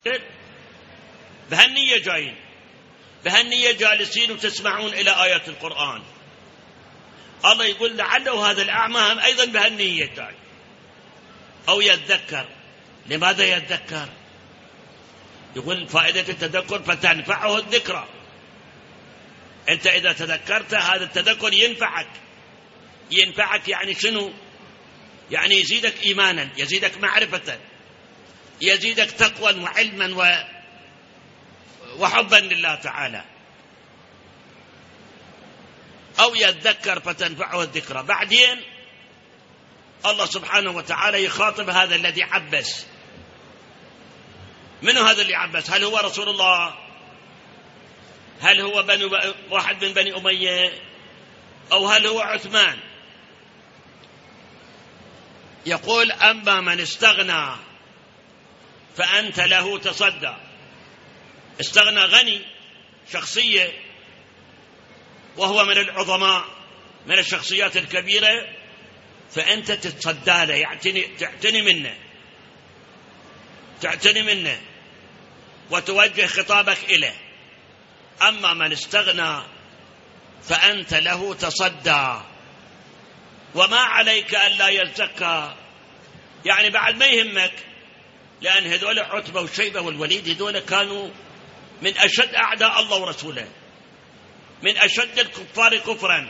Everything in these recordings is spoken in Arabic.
بهالنية جايين، بهالنية جالسين وتسمعون إلى آيات القرآن. الله يقول لعله هذا الأعمى هم أيضا بهالنية جاي أو يتذكر. لماذا يتذكر؟ يقول فائدة التذكر فتنفعه الذكرى. أنت إذا تذكرت هذا التذكر ينفعك يعني شنو؟ يعني يزيدك إيمانا، يزيدك معرفة، يزيدك تقوى وعلما وحبا لله تعالى. أو يتذكر فتنفعه الذكرى. بعدين الله سبحانه وتعالى يخاطب هذا الذي عبس. من هذا اللي عبس؟ هل هو رسول الله؟ هل هو واحد من بني أمية؟ أو هل هو عثمان؟ يقول أما من استغنى فأنت له تصدى. استغنى، غني، شخصية، وهو من العظماء، من الشخصيات الكبيرة، فأنت تتصدى له، تعتني منه وتوجه خطابك إليه. أما من استغنى فأنت له تصدى وما عليك ألا يزكى. يعني بعد ما يهمك، لأن هذول عتبة وشيبة والوليد هذول كانوا من أشد أعداء الله ورسوله، من أشد الكفار كفرا.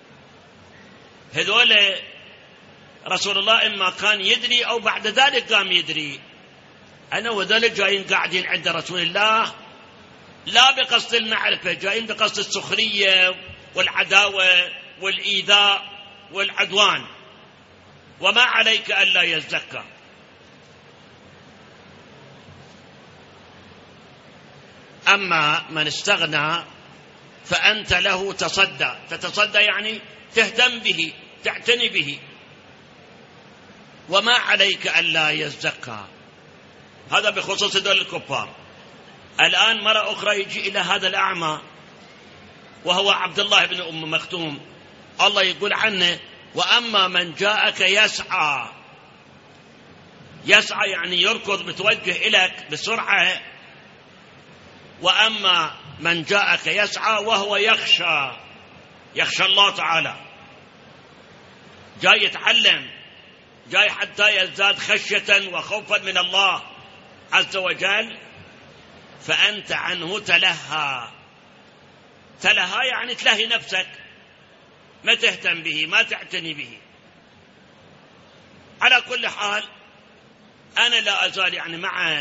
هذول رسول الله إما كان يدري أو بعد ذلك قام يدري. أنا وذلك جايين قاعدين عند رسول الله لا بقصد المعرفة، جايين بقصد السخرية والعداوة والإيذاء والعدوان. وما عليك ألا يزكى. أما من استغنى فأنت له تصدى. تتصدى يعني تهتم به، تعتني به. وما عليك ألا يزكى. هذا بخصوص دول الكفار. الآن مرة أخرى يجي إلى هذا الأعمى وهو عبد الله بن أم مكتوم. الله يقول عنه وأما من جاءك يسعى. يسعى يعني يركض، بتوجه إليك بسرعة. وأما من جاءك يسعى وهو يخشى الله تعالى، جاي يتعلم، جاي حتى يزداد خشية وخوفا من الله عز وجل، فأنت عنه تلهى. تلهى يعني تلهي نفسك، ما تهتم به، ما تعتني به. على كل حال أنا لا أزال يعني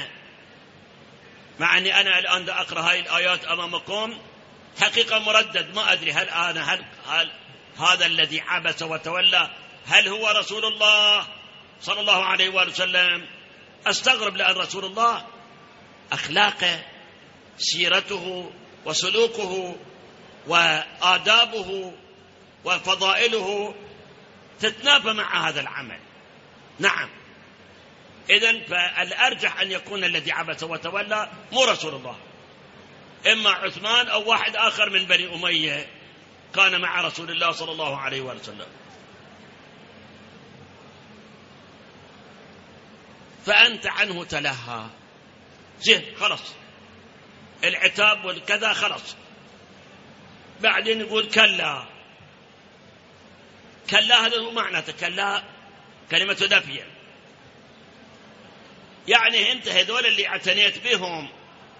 مع أني أنا الآن أقرأ هاي الآيات أمامكم حقيقة مردد. ما أدري هل هذا الذي عبس وتولى هل هو رسول الله صلى الله عليه وآله وسلم؟ أستغرب، لأن رسول الله أخلاقه، سيرته وسلوكه وآدابه وفضائله تتنافى مع هذا العمل. نعم، إذن فالأرجح أن يكون الذي عبس وتولى مو رسول الله، إما عثمان أو واحد آخر من بني أمية كان مع رسول الله صلى الله عليه وسلم. فأنت عنه تلهى. زين، خلص العتاب والكذا خلص. بعدين يقول كلا. كلا هذا هو معناته. كلا كلمة دافية، يعني أنت هذول اللي اعتنيت بهم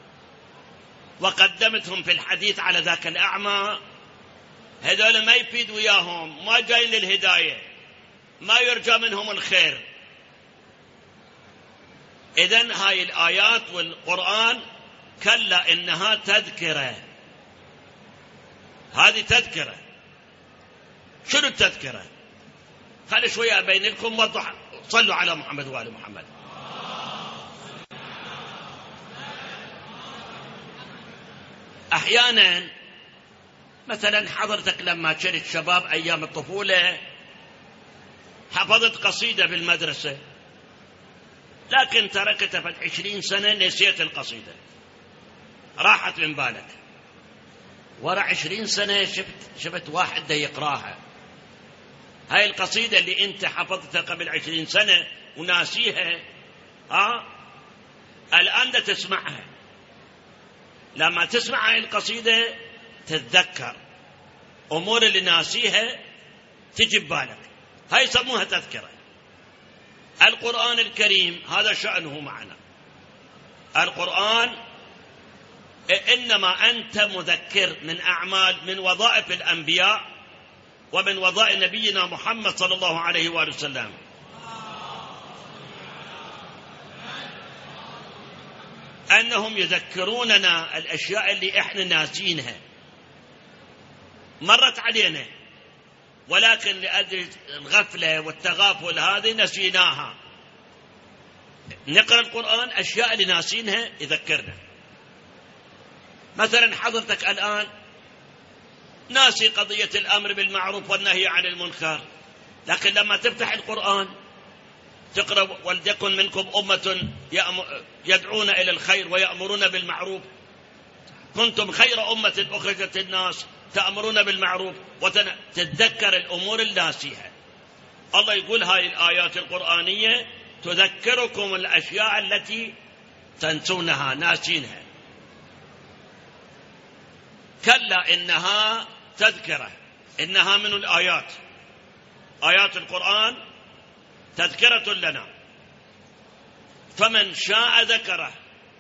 وقدمتهم في الحديث على ذاك الأعمى، هذول ما يفيد وياهم، ما جايين للهداية، ما يرجى منهم الخير. إذن هاي الآيات والقرآن كلا إنها تذكرة. هذه تذكرة. شنو التذكرة؟ خلي شوية أبين لكم وضح. صلوا على محمد وآل محمد. أحيانا مثلا حضرتك لما كنت شباب أيام الطفولة حفظت قصيدة بالمدرسة، لكن تركتها فد 20 سنة، نسيت القصيدة، راحت من بالك. ورا 20 سنة شفت واحد دا يقراها. هاي القصيدة اللي انت حفظتها قبل 20 سنة وناسيها، الآن دا تسمعها، لما تسمع هاي القصيدة تتذكر أمور اللي ناسيها تجي ببالك، هاي يسموها تذكرة. القرآن الكريم هذا شأنه معنا. القرآن إنما أنت مذكر من أعمال، من وظائف الأنبياء ومن وظائف نبينا محمد صلى الله عليه وآله وسلم. أنهم يذكروننا الأشياء اللي إحنا ناسينها مرت علينا، ولكن لأجل الغفلة والتغافل هذه نسيناها. نقرأ القرآن أشياء اللي ناسينها يذكرنا. مثلا حضرتك الآن ناسي قضية الأمر بالمعروف والنهي عن المنكر، لكن لما تفتح القرآن تقرأ ولتكن منكم أمة يدعون إلى الخير ويأمرون بالمعروف، كنتم خير أمة أخرجت الناس تأمرون بالمعروف، وتتذكر الأمور الناسية. الله يقول هاي الآيات القرآنية تذكركم الأشياء التي تنسونها ناسينها. كلا إنها تذكرة، إنها من الآيات، آيات القرآن تذكرة لنا، فمن شاء ذكره.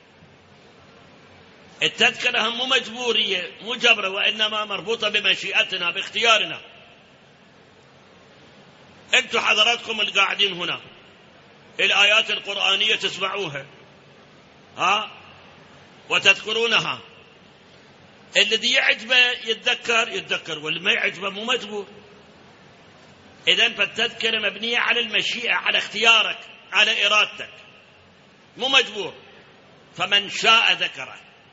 التذكرة مو مجبورية مجبرة، وإنما مربوطة بمشيئتنا باختيارنا. أنتم حضراتكم القاعدين هنا الآيات القرآنية تسمعوها وتذكرونها، الذي يعجبه يتذكر واللي ما يعجبه مو مجبور. إذن فالتذكرة مبنية على المشيئة، على اختيارك، على إرادتك، مو مجبور. فمن شاء ذكره.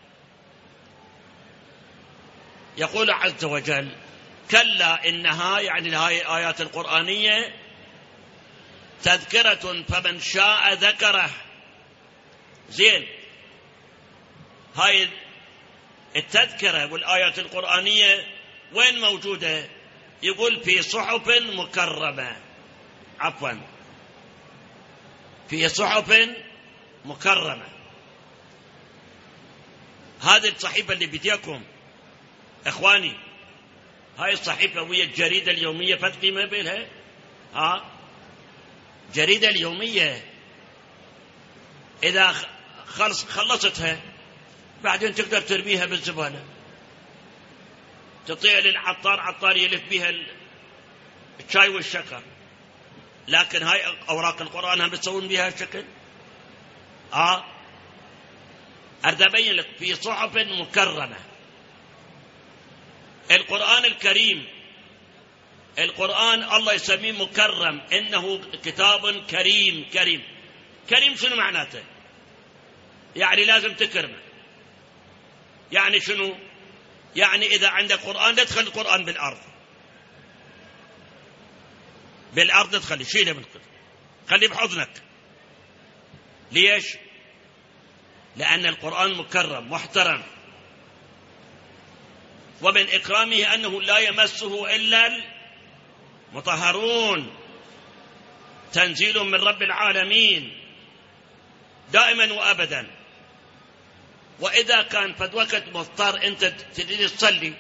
يقول عز وجل كلا إنها، يعني هاي الآيات القرآنية تذكرة فمن شاء ذكره. زين، هاي التذكرة والآيات القرآنية وين موجودة؟ يقول في صحف مكرمة، عفوا في صحف مكرمة. هذه الصحيفة اللي بديكم إخواني، هاي الصحيفة وهي الجريدة اليومية فت قيمة بينها. جريدة اليومية إذا خلصتها بعدين تقدر ترميها بالزبالة، تطيع للعطار، عطار يلف بها الشاي والشكر. لكن هاي أوراق القرآن هم بتسوون بها الشكل. أريد أبين لك في صحف مكرمة. القرآن الكريم، القرآن الله يسميه مكرم، إنه كتاب كريم. كريم شنو معناته؟ يعني لازم تكرمه. يعني شنو؟ يعني إذا عندك قرآن لا تخلي القرآن بالأرض لا تخلي، شيله من الكتب، خليه بحضنك. ليش؟ لأن القرآن مكرم محترم، ومن إكرامه أنه لا يمسه إلا المطهرون، تنزيل من رب العالمين دائما وأبدا. وإذا كان فد وقت مضطر أنت تريد تصلي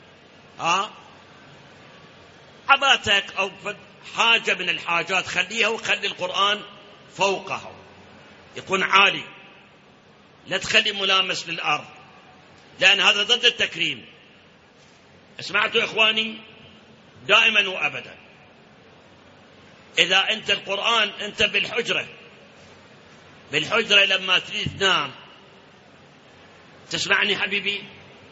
عباتك أو حاجة من الحاجات خليها، وخلي القرآن فوقه يكون عالي، لا تخلي ملامس للأرض، لأن هذا ضد التكريم. سمعتوا إخواني؟ دائما وأبدا. إذا أنت القرآن أنت بالحجرة لما تريد تنام، تسمعني حبيبي؟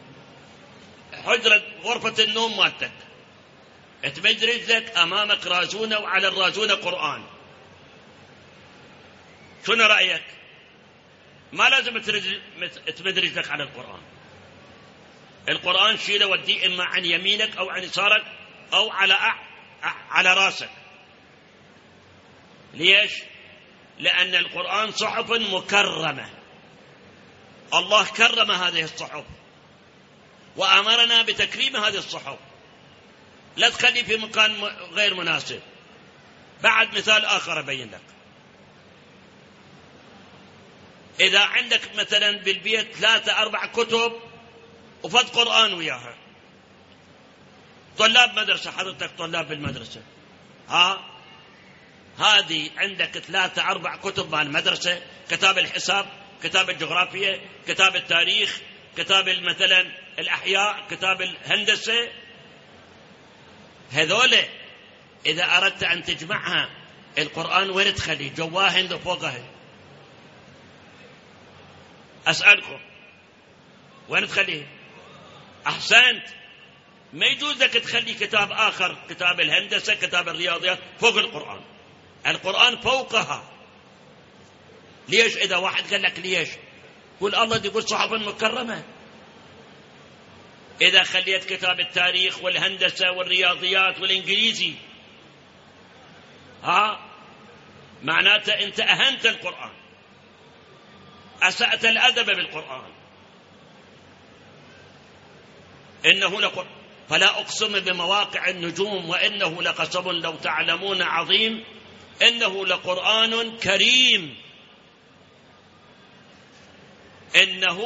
حجرة غرفة النوم مالتك تمد رجلك أمامك رازونة، وعلى الرازونة قرآن. شنو رأيك؟ ما لازم تمد رجلك على القرآن. القرآن شيله وديه إما عن يمينك أو عن يسارك أو على راسك. ليش؟ لأن القرآن صحف مكرمة، الله كرم هذه الصحف وأمرنا بتكريم هذه الصحف، لا تخلي في مكان غير مناسب. بعد مثال آخر أبين لك. إذا عندك مثلا بالبيت 3-4 كتب وفد قرآن وياها، طلاب مدرسة، حضرتك طلاب بالمدرسة، هذه عندك 3-4 كتب مع المدرسة، كتاب الحساب، كتاب الجغرافيا، كتاب التاريخ، كتاب مثلا الأحياء، كتاب الهندسة، هذول إذا أردت أن تجمعها القرآن وين تخليه؟ جواهن لو فوقهن؟ أسألكم وين تخليه؟ أحسنت، ما يجوز لك تخلي كتاب آخر، كتاب الهندسة، كتاب الرياضيات فوق القرآن، القرآن فوقها. ليش؟ إذا واحد قال لك ليش، قول الله يقول صحف مكرمة. إذا خليت كتاب التاريخ والهندسة والرياضيات والإنجليزي معناته أنت أهنت القرآن، أسأت الأدب بالقرآن. إنه لقرآن، فلا أقسم بمواقع النجوم وإنه لقسم لو تعلمون عظيم، إنه لقرآن كريم، إنه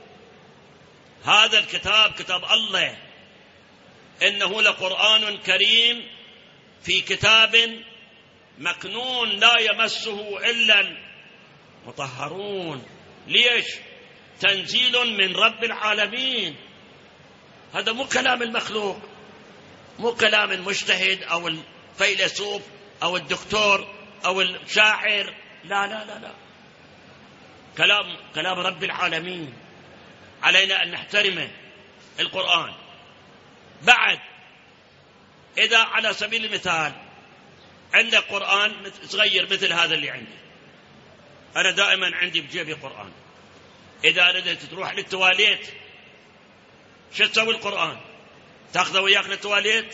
هذا الكتاب كتاب الله، إنه لقرآن كريم في كتاب مكنون لا يمسه إلا المطهرون. ليش؟ تنزيل من رب العالمين. هذا مو كلام المخلوق، مو كلام المجتهد أو الفيلسوف أو الدكتور أو الشاعر، لا لا لا لا، كلام رب العالمين. علينا أن نحترمه القرآن. بعد إذا على سبيل المثال عندك قرآن صغير مثل هذا اللي عندي، أنا دائما عندي بجيبي قرآن، إذا أردت تروح للتواليت شو تسوي القرآن؟ تأخذه وياك للتواليت؟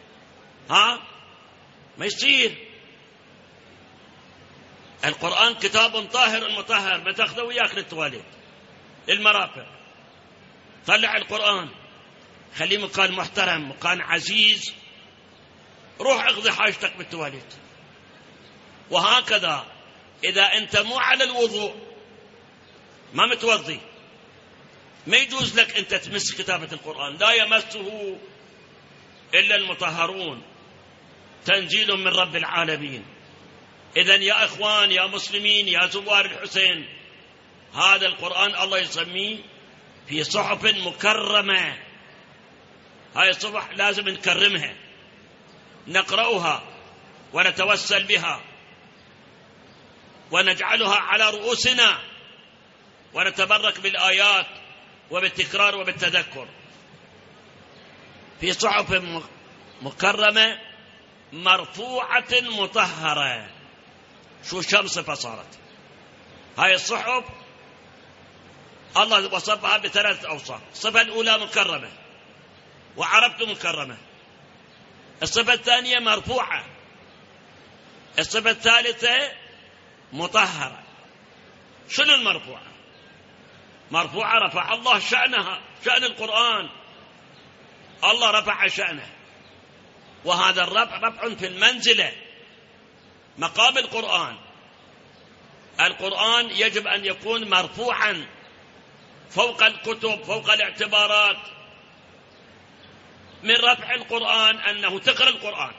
ما يصير. القرآن كتاب طاهر مطهر، ما تأخذه وياك للتواليت المرافق. طلع القرآن، خليه مكان محترم، مكان عزيز، روح اقضي حاجتك بالتواليت. وهكذا إذا أنت مو على الوضوء، ما متوضي، ما يجوز لك أنت تمس كتابة القرآن، لا يمسه إلا المطهرون، تنزيل من رب العالمين. إذن يا إخوان يا مسلمين يا زوار الحسين، هذا القرآن الله يسميه في صحف مكرمة. هاي الصحف لازم نكرمها، نقرأها ونتوسل بها ونجعلها على رؤوسنا ونتبرك بالآيات وبالتكرار وبالتذكر. في صحف مكرمة مرفوعة مطهرة. شو شمس فصارت هاي الصحف؟ الله وصفها ب3 أوصاف. الصفة الأولى مكرمة، وعربت مكرمة. الصفة الثانية مرفوعة. الصفة الثالثة مطهرة. شنو المرفوعة؟ مرفوعة رفع الله شأنها، شأن القرآن، الله رفع شأنه، وهذا الرفع رفع في المنزلة، مقام القرآن. القرآن يجب أن يكون مرفوعا فوق الكتب، فوق الاعتبارات. من رفع القرآن أنه تقرأ القرآن،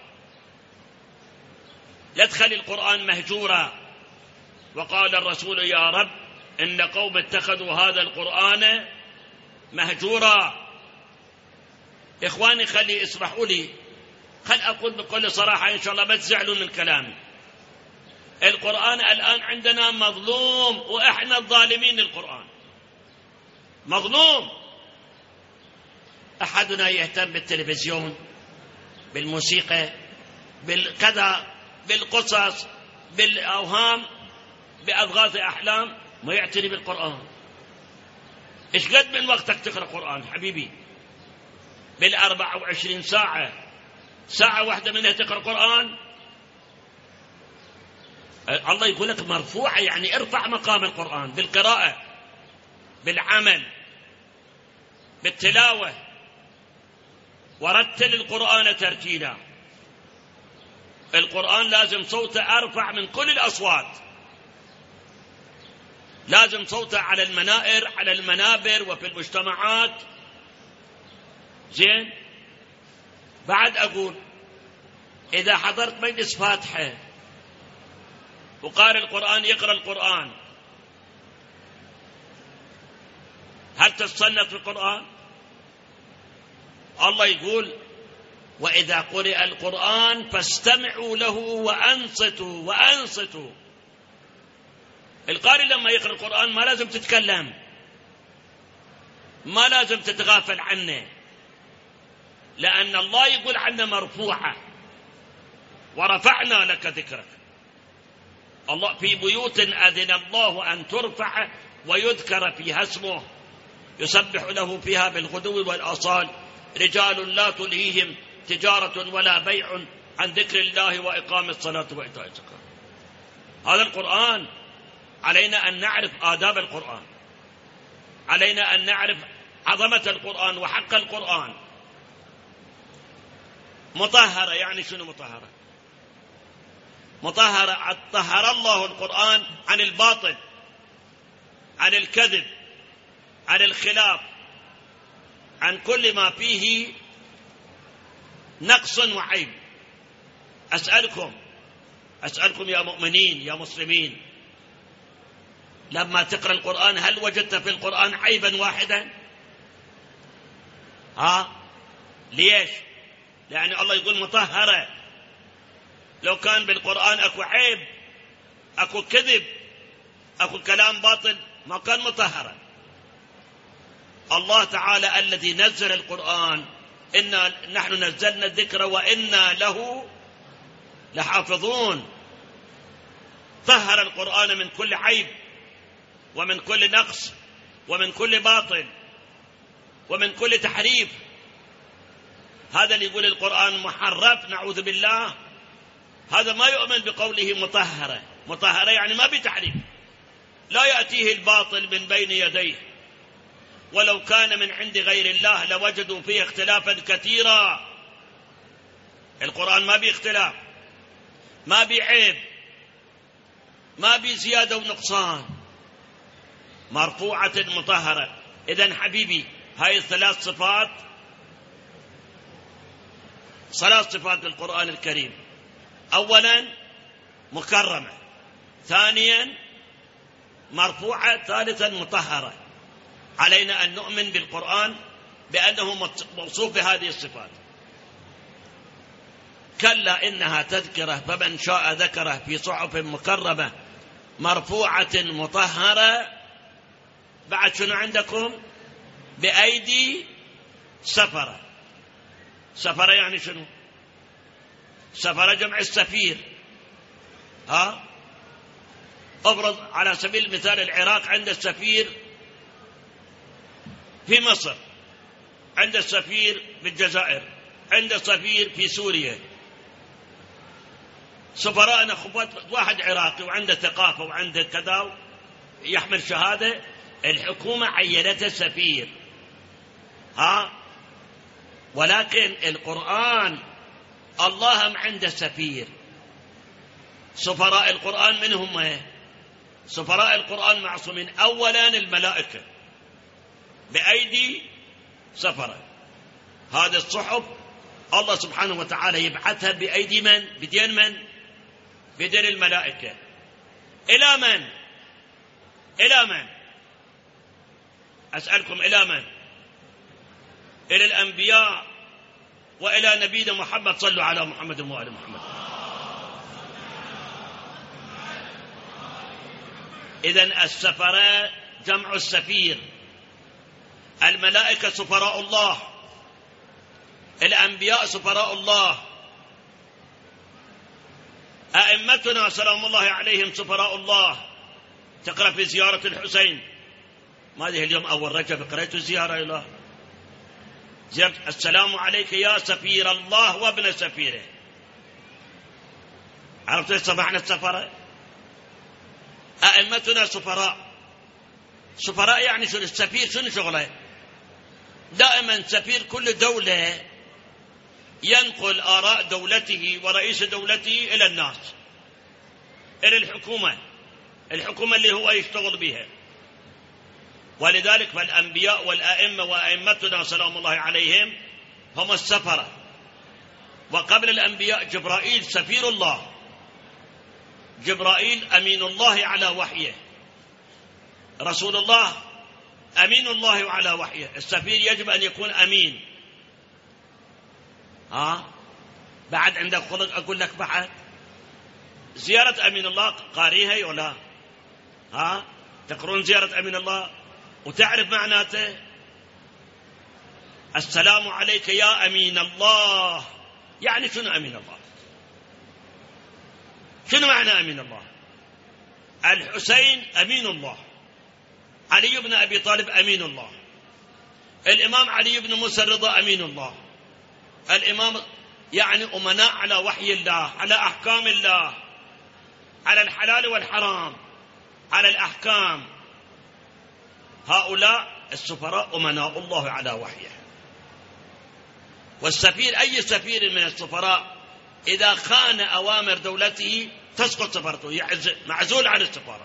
لا تخلي القرآن مهجورا. وقال الرسول يا رب إن قوم اتخذوا هذا القرآن مهجورا. إخواني خلي اسمحوا لي، خل أقول بكل صراحة إن شاء الله ما تزعلوا من كلامي. القرآن الآن عندنا مظلوم، وإحنا الظالمين للقرآن، مظلوم. أحدنا يهتم بالتلفزيون، بالموسيقى، بالكذا، بالقصص، بالأوهام، بأضغاث أحلام، ما يعتني بالقرآن. إيش قد من وقتك تقرأ قرآن حبيبي؟ بال24 ساعة، ساعة واحدة منها تقرأ قرآن؟ الله يقول لك مرفوعة، يعني ارفع مقام القرآن بالقراءة، بالعمل، بالتلاوة، ورتل القرآن ترتيلا. القرآن لازم صوته أرفع من كل الأصوات. لازم صوته على المنائر، على المنابر وفي المجتمعات. زين، بعد أقول إذا حضرت مجلس فاتحة وقارئ القرآن يقرأ القرآن، هل تتصنت في القرآن؟ الله يقول وإذا قرئ القرآن فاستمعوا له وأنصتوا. القارئ لما يقرأ القرآن ما لازم تتكلم، ما لازم تتغافل عنه، لأن الله يقول عنه مرفوعة، ورفعنا لك ذكرك. الله في بيوت أذن الله أن ترفع ويذكر فيها اسمه يسبح له فيها بالغدو والآصال رجال لا تلهيهم تجارة ولا بيع عن ذكر الله وإقام الصلاة وإيتاء الزكاة. هذا القرآن، علينا أن نعرف آداب القرآن، علينا أن نعرف عظمة القرآن وحق القرآن. مطهرة يعني شنو مطهرة؟ مطهرة طهر الله القرآن عن الباطل، عن الكذب، عن الخلاف، عن كل ما فيه نقص وعيب. أسألكم يا مؤمنين يا مسلمين، لما تقرأ القرآن هل وجدت في القرآن عيبا واحدا؟ ليش؟ لأن الله يقول مطهرة. لو كان بالقرآن أكو عيب، أكو كذب، أكو كلام باطل، ما كان مطهرة. الله تعالى الذي نزل القرآن، إنا نحن نزلنا الذكر وإنا له لحافظون، طهر القرآن من كل عيب ومن كل نقص ومن كل باطل ومن كل تحريف. هذا اللي يقول القرآن محرف، نعوذ بالله، هذا ما يؤمن بقوله مطهرة. مطهرة يعني ما بتحريف، لا يأتيه الباطل من بين يديه، ولو كان من عند غير الله لوجدوا فيه اختلافا كثيرا. القرآن ما باختلاف، ما بعيب، ما بزيادة ونقصان، مرفوعة مطهرة. إذن حبيبي، هاي الثلاث صفات، ثلاث صفات للقرآن الكريم: أولا مكرمة، ثانيا مرفوعة، ثالثا مطهرة. علينا أن نؤمن بالقرآن بأنه موصوف بهذه الصفات. كلا إنها تذكرة فمن شاء ذكره في صحف مكرمة مرفوعة مطهرة. بعد شنو عندكم؟ بأيدي سفرة. سفرة يعني شنو؟ سفرة جمع السفير. أفرض على سبيل المثال العراق عند السفير في مصر، عند السفير بالجزائر، عند السفير في سوريا. سفراءنا خبط واحد عراقي وعنده ثقافة وعنده كذا يحمل شهادة، الحكومة عينته سفير. ولكن القرآن الله عنده سفير. سفراء القرآن من هم؟ سفراء القرآن معصومين. أولا الملائكة بأيدي سفرة. هذه الصحف الله سبحانه وتعالى يبعثها بأيدي من؟ بدين من؟ بدين الملائكة. إلى من؟ إلى من؟ أسألكم إلى من؟ إلى الأنبياء وإلى نبينا محمد. صلوا على محمد وآل محمد. إذن السفراء جمع السفير. الملائكة سفراء الله، الأنبياء سفراء الله، أئمتنا سلام الله عليهم سفراء الله. تقرأ في زيارة الحسين، ما هذه اليوم أول رجب قرأت الزيارة إلى زيارة السلام عليك يا سفير الله وابن سفيره. عرفت صباحنا السفراء؟ أئمتنا سفراء. سفراء يعني شنو؟ السفير شنو شغله؟ دائما سفير كل دولة ينقل آراء دولته ورئيس دولته إلى الناس، إلى الحكومة اللي هو يشتغل بها. ولذلك فالأنبياء والأئمة وأئمتنا سلام الله عليهم هم السفرة. وقبل الأنبياء جبرائيل سفير الله، جبرائيل أمين الله على وحيه، رسول الله أمين الله على وحيه. السفير يجب أن يكون أمين. بعد عندك خلق أقول لك بعد زيارة أمين الله قاريها ولا تقرون زيارة أمين الله وتعرف معناته؟ السلام عليك يا أمين الله، يعني شنو أمين الله؟ شنو معنى أمين الله؟ الحسين أمين الله، علي بن أبي طالب أمين الله، الإمام علي بن موسى الرضا أمين الله، الإمام يعني أمناء على وحي الله، على أحكام الله، على الحلال والحرام، على الأحكام. هؤلاء السفراء أمناء الله على وحيه. والسفير أي سفير من السفراء إذا خان أوامر دولته تسقط سفرته، معزول عن السفارة.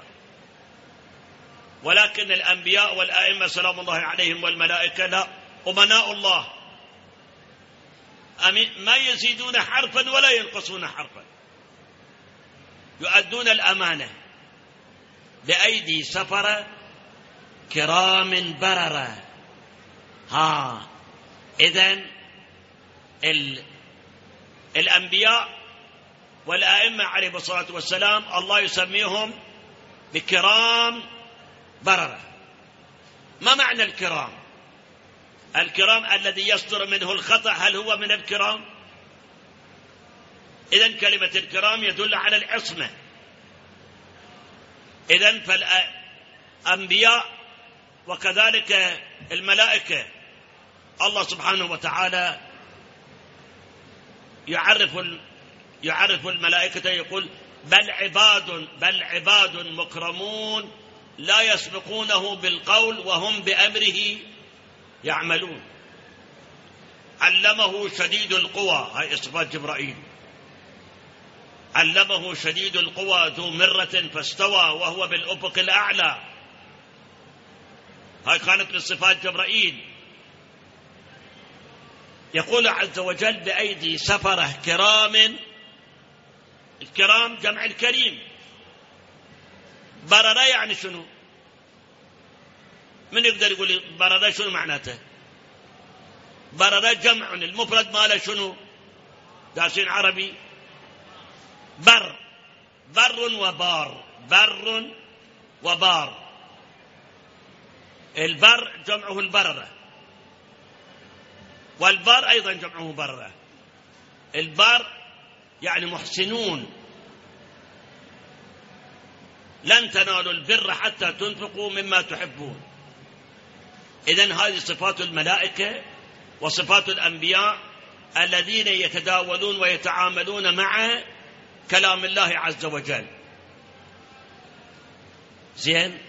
ولكن الأنبياء والآئمة سلام الله عليهم والملائكة لا، أمناء الله، ما يزيدون حرفا ولا ينقصون حرفا، يؤدون الأمانة بأيدي سفرة كرام بررة. إذن الأنبياء والآئمة عليهم الصلاة والسلام الله يسميهم بكرام بررة. ما معنى الكرام؟ الكرام الذي يصدر منه الخطأ هل هو من الكرام؟ إذن كلمة الكرام يدل على العصمة. إذن فالأنبياء وكذلك الملائكة الله سبحانه وتعالى يعرف الملائكة يقول بل عباد مكرمون لا يسبقونه بالقول وهم بأمره يعملون. علمه شديد القوى، هاي صفات جبرائيل، علمه شديد القوى ذو مرة فاستوى وهو بالأفق الأعلى، هاي كانت من صفات جبرائيل. يقول عز وجل بأيدي سفرة كرام، الكرام جمع الكريم. بررة يعني شنو؟ من يقدر يقول بررة شنو معناته؟ بررة جمع، المفرد ماله شنو؟ دارسين عربي؟ بر وبار، بر وبار. البر جمعه البررة، والبار أيضا جمعه بررة. البار يعني محسنون، لن تنالوا البر حتى تنفقوا مما تحبون. إذن هذه صفات الملائكة وصفات الأنبياء الذين يتداولون ويتعاملون مع كلام الله عز وجل. زين،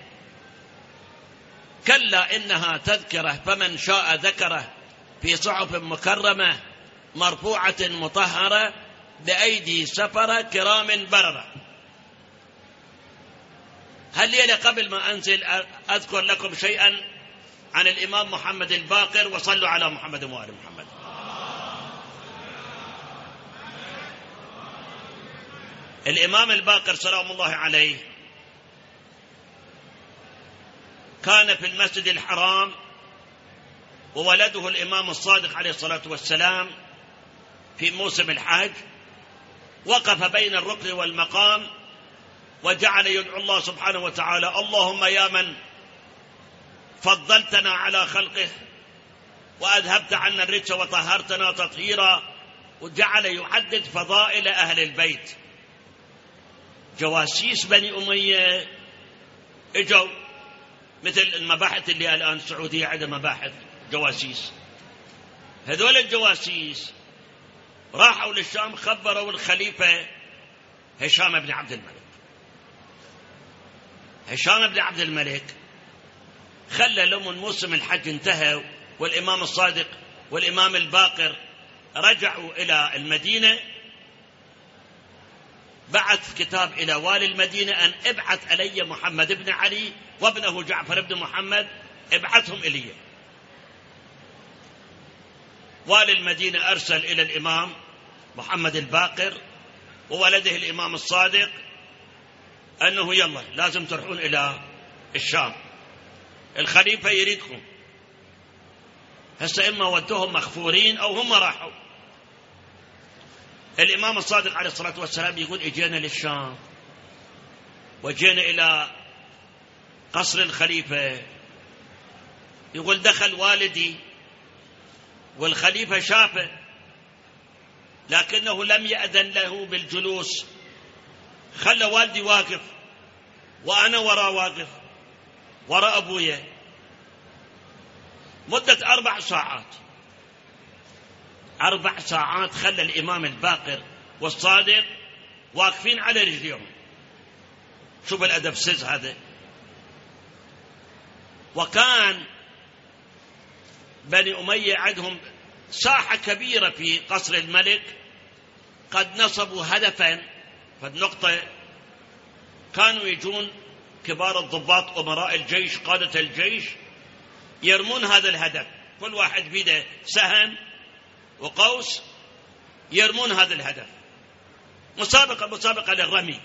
كلا إنها تذكرة فمن شاء ذكره في صحف مكرمة مرفوعة مطهرة بأيدي سفرة كرام بررة. هل لي قبل ما أنزل أذكر لكم شيئا عن الإمام محمد الباقر، وصلوا على محمد وآل محمد. الإمام الباقر سلام الله عليه كان في المسجد الحرام، وولده الإمام الصادق عليه الصلاة والسلام في موسم الحج وقف بين الركن والمقام وجعل يدعو الله سبحانه وتعالى: اللهم يا من فضلتنا على خلقه وأذهبت عنا الرجس وطهرتنا تطهيرا. وجعل يعدد فضائل أهل البيت. جواسيس بني أمية اجوا، مثل المباحث اللي الآن السعودية عندها مباحث جواسيس. هذول الجواسيس راحوا للشام، خبروا الخليفة هشام بن عبد الملك. هشام بن عبد الملك خلى لهم الموسم الحج انتهى، والإمام الصادق والإمام الباقر رجعوا إلى المدينة. بعث كتاب إلى والي المدينة أن ابعث علي محمد بن علي وابنه جعفر بن محمد ابعثهم إلي. والي المدينة أرسل إلى الإمام محمد الباقر وولده الإمام الصادق أنه يلا لازم تروحون إلى الشام، الخليفة يريدكم. هسه إما ودوهم مخفورين أو هم راحوا. الإمام الصادق عليه الصلاة والسلام يقول اجينا للشام وجينا إلى قصر الخليفة. يقول دخل والدي والخليفة شافه لكنه لم يأذن له بالجلوس، خلى والدي واقف وأنا واقف وراء أبويا مدة 4 ساعات. 4 ساعات خلى الإمام الباقر والصادق واقفين على رجليهم. شوف الأدب سز هذا. وكان بني أمية عندهم ساحة كبيرة في قصر الملك، قد نصبوا هدفا فالنقطة، كانوا يجون كبار الضباط أمراء الجيش قادة الجيش يرمون هذا الهدف، كل واحد بيده سهم وقوس يرمون هذا الهدف، مسابقة للرمي.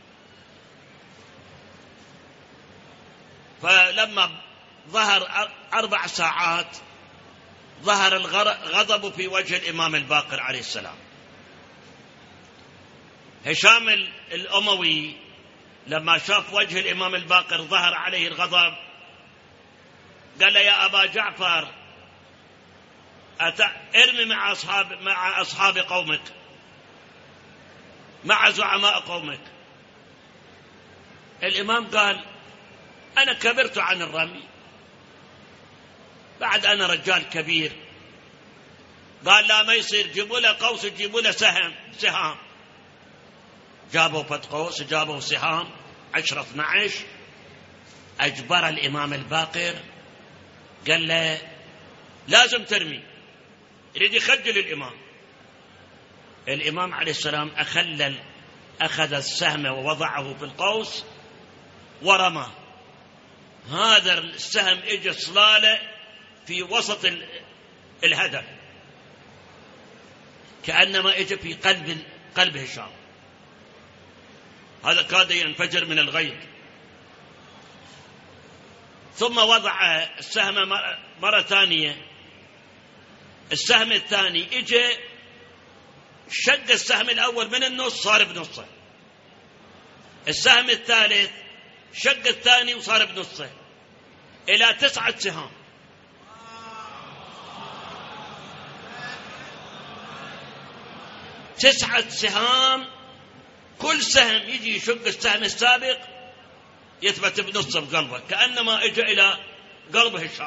فلما ظهر 4 ساعات ظهر الغضب في وجه الإمام الباقر عليه السلام. هشام الأموي لما شاف وجه الإمام الباقر ظهر عليه الغضب، قال له يا أبا جعفر ارمي مع أصحاب قومك، مع زعماء قومك. الإمام قال أنا كبرت عن الرمي، بعد أنا رجال كبير. قال لا ما يصير، جيبوا له قوس، جيبوا له سهام. جابوا فت قوس، جابوا سهام 10-12. أجبر الإمام الباقر، قال له لازم ترمي، يريد يخجل الإمام. الإمام عليه السلام أخذ السهم ووضعه في القوس ورمى. هذا السهم اجى صلالة في وسط الهدف، كأنما اجى في قلب هشام. هذا كاد ينفجر من الغيظ. ثم وضع السهم مرة ثانية. السهم الثاني اجى شق السهم الأول من النص صار بنصه. السهم الثالث شق الثاني وصار بنصه، إلى 9 سهام. تسعة سهام، كل سهم يجي يشق السهم السابق يثبت بنصه بقلبه، كأنما اجى إلى قلب هشام.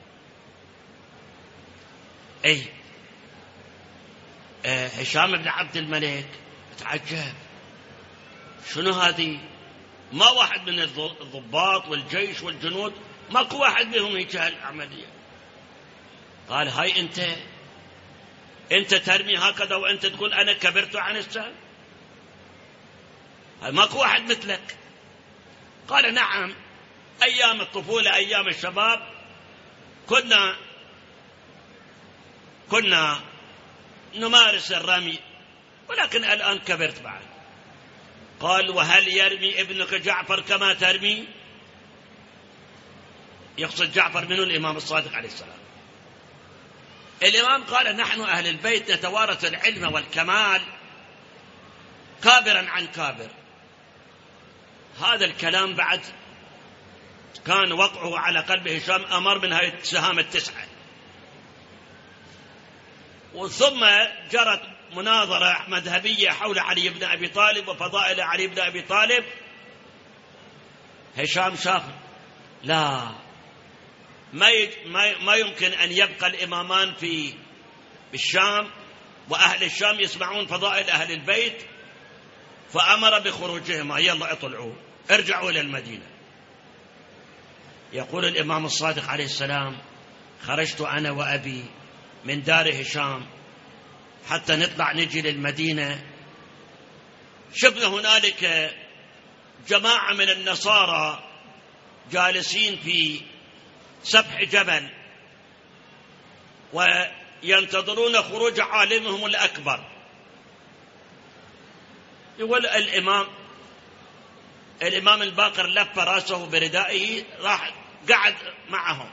هشام بن عبد الملك تعجب، شنو هذه؟ ما واحد من الضباط والجيش والجنود ماكو واحد منهم يجهل العملية. قال هاي انت ترمي هكذا وانت تقول انا كبرت عن السهم؟ هاي ماكو واحد مثلك. قال نعم، ايام الطفولة ايام الشباب كنا نمارس الرمي، ولكن الآن كبرت بعد. قال وهل يرمي ابنك جعفر كما ترمي؟ يقصد جعفر منه الإمام الصادق عليه السلام. الإمام قال نحن أهل البيت نتوارث العلم والكمال كابرا عن كابر. هذا الكلام بعد كان وقعه على قلب هشام أمر من هاي السهام 9. وثم جرت مناظرة مذهبية حول علي بن أبي طالب وفضائل علي بن أبي طالب. هشام شاف لا، ما يمكن أن يبقى الإمامان في الشام وأهل الشام يسمعون فضائل أهل البيت، فأمر بخروجهما، يلا اطلعوا ارجعوا إلى المدينة. يقول الإمام الصادق عليه السلام خرجت أنا وأبي من دار هشام حتى نطلع نجي للمدينة، شفنا هنالك جماعة من النصارى جالسين في سفح جبل وينتظرون خروج عالمهم الأكبر. يقول الإمام الباقر لف رأسه بردائه، راح قعد معهم،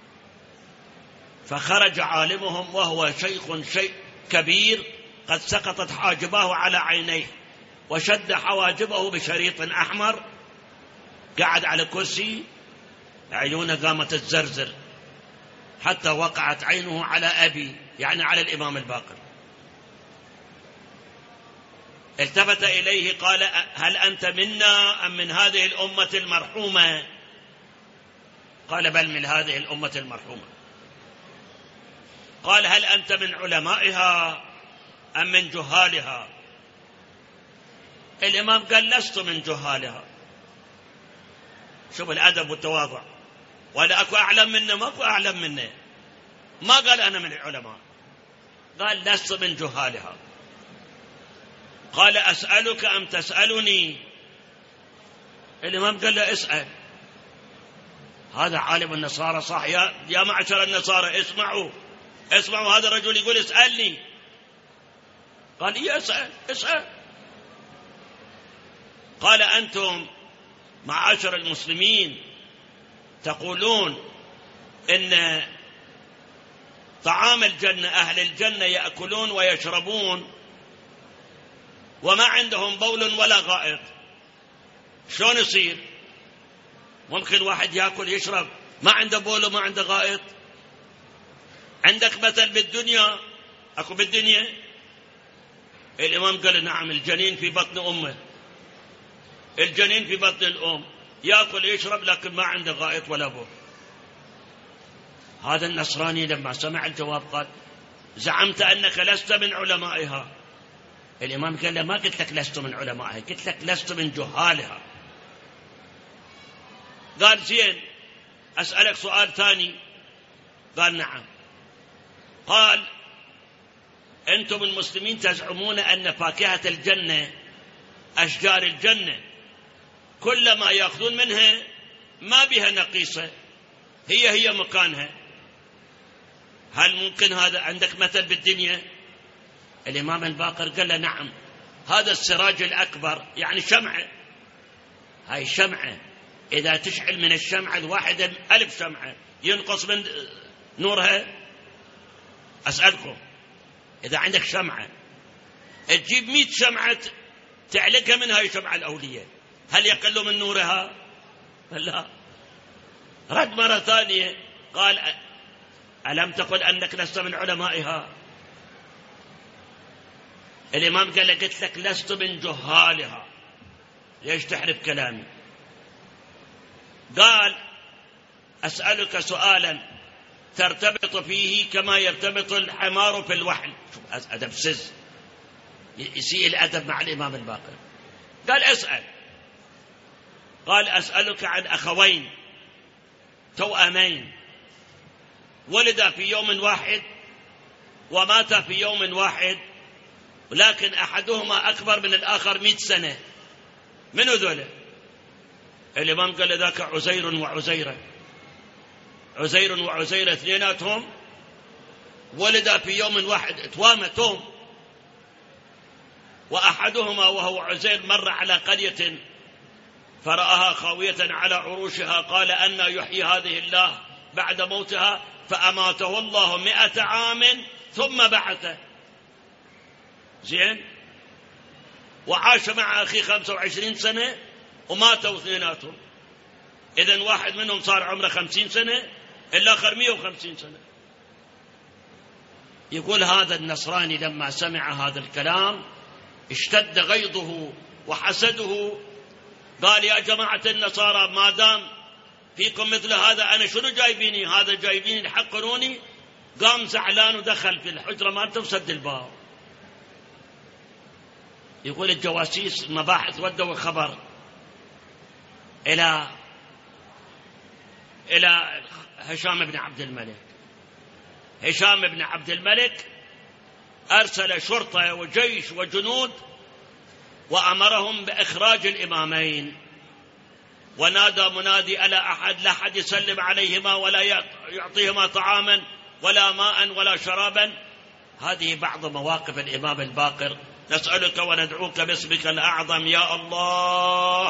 فخرج عالمهم وهو شيخ كبير قد سقطت حاجباه على عينيه، وشد حواجبه بشريط أحمر، قعد على كرسي، عيونه قامت تزرزر حتى وقعت عينه على أبي، يعني على الإمام الباقر. التفت إليه قال: هل أنت منا أم من هذه الأمة المرحومة؟ قال: بل من هذه الأمة المرحومة. قال: هل أنت من علمائها أم من جهالها؟ الإمام قال: لست من جهالها. شوف الأدب والتواضع، ولا أكو أعلم منه، ما أكو أعلم منه، ما قال أنا من العلماء، قال: لست من جهالها. قال: أسألك أم تسألني؟ الإمام قال له: اسأل. هذا عالم النصارى صح، يا معشر النصارى اسمعوا، هذا الرجل يقول اسألني. قال: إيه اسأل. قال: أنتم معاشر المسلمين تقولون إن طعام الجنة، أهل الجنة يأكلون ويشربون وما عندهم بول ولا غائط، شلون يصير؟ ممكن واحد يأكل يشرب ما عنده بول وما عنده غائط؟ عندك مثل بالدنيا؟ أكو بالدنيا؟ الإمام قال: نعم، الجنين في بطن أمه، الجنين في بطن الأم يأكل يشرب لكن ما عنده غائط ولا بول. هذا النصراني لما سمع الجواب قال: زعمت أنك لست من علمائها. الإمام قال له: ما قلت لك لست من علمائها، قلت لك لست من جهالها. قال: زين، أسألك سؤال ثاني. قال: نعم. قال: أنتم المسلمين تزعمون أن فاكهة الجنة، أشجار الجنة، كلما يأخذون منها ما بها نقيصة، هي مكانها، هل ممكن هذا؟ عندك مثل بالدنيا؟ الإمام الباقر قال له: نعم، هذا السراج الأكبر، يعني شمعة، هاي شمعة، إذا تشعل من الشمعة الواحدة 1000 شمعة ينقص من نورها. أسألكم، إذا عندك شمعة تجيب 100 شمعة تعلقها من هاي الشمعة الأولية، هل يقل من نورها؟ لا. رد مرة ثانية قال: ألم تقل أنك لست من علمائها؟ الإمام قال: قلت لك لست من جهالها، ليش تحرف كلامي؟ قال: أسألك سؤالا ترتبط فيه كما يرتبط الحمار في الوحل. شوف أدب سز، يسيء الأدب مع الإمام الباقر. قال: اسأل. قال: أسألك عن أخوين توأمين ولدا في يوم واحد وماتا في يوم واحد، ولكن أحدهما أكبر من الآخر 100 سنة، من ذولا؟ الإمام قال: ذاك عزير وعزيرة. عزير وعزيرة اثنيناتهم ولدا في يوم واحد، توامتهم، وأحدهما وهو عزير مر على قرية فرآها خاوية على عروشها، قال: أن يحيي هذه الله بعد موتها؟ فأماته الله 100 عام ثم بعثه. زين، وعاش مع أخي 25 سنة وماتوا اثنيناتهم، إذن واحد منهم صار عمره 50 سنة، الآخر 150 سنة. يقول هذا النصراني لما سمع هذا الكلام اشتد غيظه وحسده، قال: يا جماعة النصارى، ما دام فيكم مثل هذا أنا شنو جايبيني؟ هذا جايبيني يحقروني. قام زعلان ودخل في الحجرة مالته وسد الباب. يقول الجواسيس المباحث ودوا الخبر إلى هشام بن عبد الملك. هشام بن عبد الملك أرسل شرطة وجيش وجنود وأمرهم بإخراج الإمامين. ونادى منادي ألا أحد، لا أحد يسلم عليهما ولا يعطيهما طعاما ولا ماء ولا شرابا. هذه بعض مواقف الإمام الباقر. نسألك وندعوك باسمك الأعظم يا الله.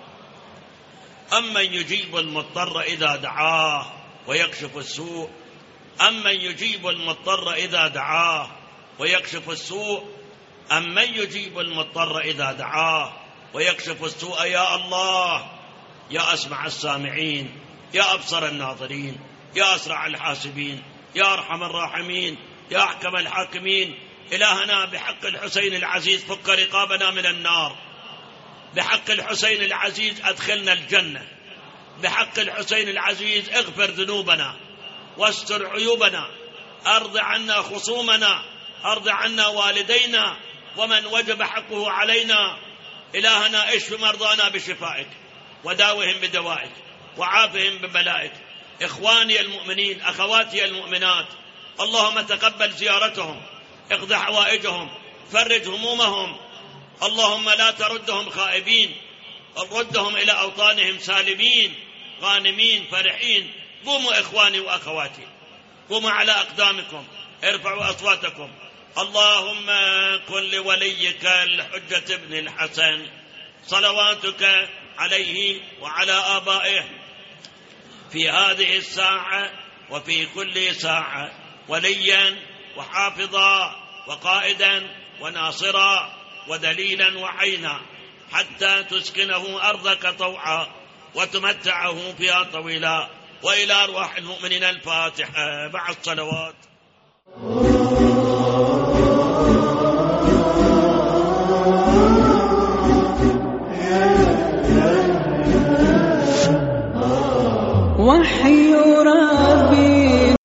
أمن يجيب المضطر إذا دعاه ويكشف السوء، أمن يجيب المضطر إذا دعاه ويكشف السوء، أمن يجيب المضطر إذا دعاه ويكشف السوء. يا الله، يا أسمع السامعين، يا أبصر الناظرين، يا أسرع الحاسبين، يا أرحم الراحمين، يا أحكم الحاكمين. إلهنا بحق الحسين العزيز فك رقابنا من النار، بحق الحسين العزيز أدخلنا الجنة، بحق الحسين العزيز اغفر ذنوبنا واستر عيوبنا، أرض عنا خصومنا، أرض عنا والدينا ومن وجب حقه علينا. إلهنا اشف مرضانا بشفائك وداوهم بدوائك وعافهم ببلائك. إخواني المؤمنين، أخواتي المؤمنات، اللهم تقبل زيارتهم، اقض حوائجهم، فرج همومهم. اللهم لا تردهم خائبين، ردهم إلى أوطانهم سالمين غانمين فرحين. قوموا إخواني وأخواتي، قوموا على أقدامكم، ارفعوا أصواتكم. اللهم كن لوليك الحجة ابن الحسن صلواتك عليه وعلى آبائه في هذه الساعة وفي كل ساعة وليا وحافظا وقائدا وناصرا ودليلا وعينا، حتى تسكنه أرضك طوعا وتمتعه فيها طويلا. وإلى أرواح المؤمنين الفاتحة مع الصلوات.